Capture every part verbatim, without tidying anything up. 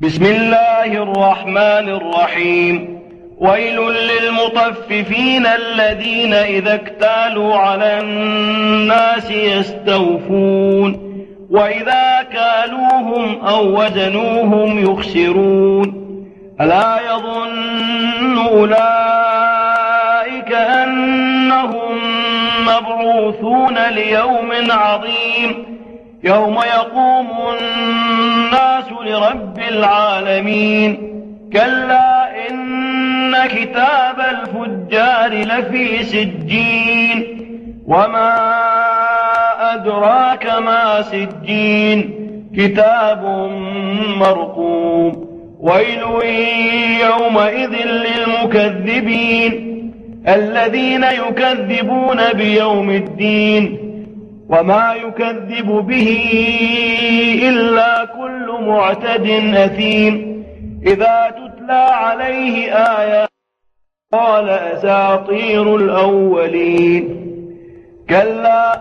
بسم الله الرحمن الرحيم. ويل للمطففين الذين إذا اكتالوا على الناس يستوفون وإذا كالوهم أو وزنوهم يخسرون. ألا يظن أولئك أنهم مبعوثون ليوم عظيم يوم يقوم الناس لرب العالمين. كلا إن كتاب الفجار لفي سجين وما أدراك ما سجين كتاب مرقوم. ويل يومئذ للمكذبين الذين يكذبون بيوم الدين وما يكذب به إلا كل معتد أثيم. إذا تتلى عليه آيات قال أساطير الأولين. كلا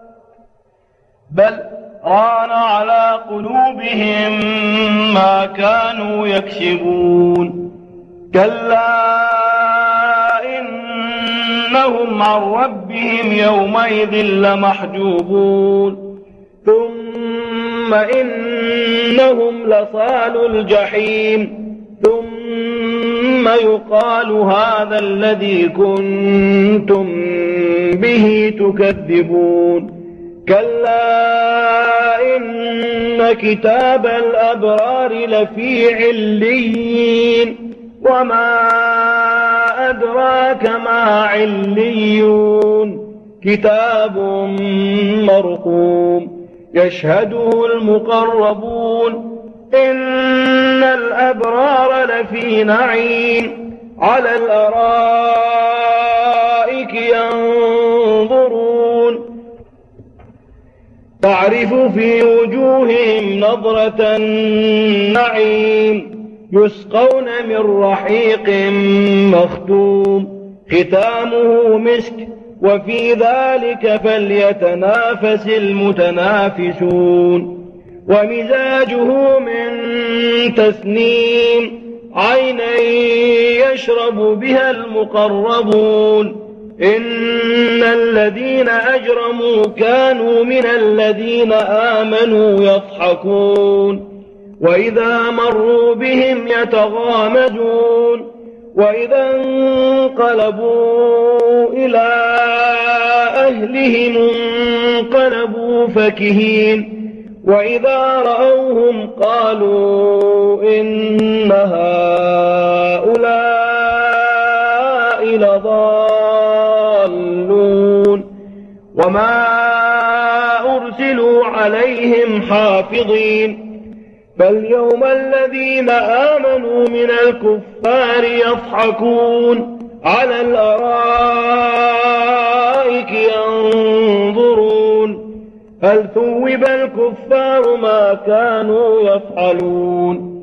بل ران على قلوبهم ما كانوا يكسبون. كلا إنهم عن ربهم يومئذ لمحجوبون. ثم إنهم لصالو الجحيم ثم يقال هذا الذي كنتم به تكذبون. كلا إن كتاب الأبرار لفي عليين وما أدراك ما عليون كتاب مرقوم يشهده المقربون. إن الأبرار لفي نعيم على الأرائك ينظرون تعرف في وجوههم نضرة النعيم يسقون من رحيق مختوم ختامه مسك وفي ذلك فليتنافس المتنافسون. ومزاجه من تسنيم عينا يشرب بها المقربون. إن الذين أجرموا كانوا من الذين آمنوا يضحكون وإذا مروا بهم يتغامزون وإذا انقلبوا إلى أهلهم انقلبوا فكهين وإذا رأوهم قالوا إن هؤلاء لضالون. وما أرسلوا عليهم حافظين. فاليوم الذين آمنوا من الكفار يضحكون على الأرائك ينظرون هل ثوب الكفار ما كانوا يفعلون.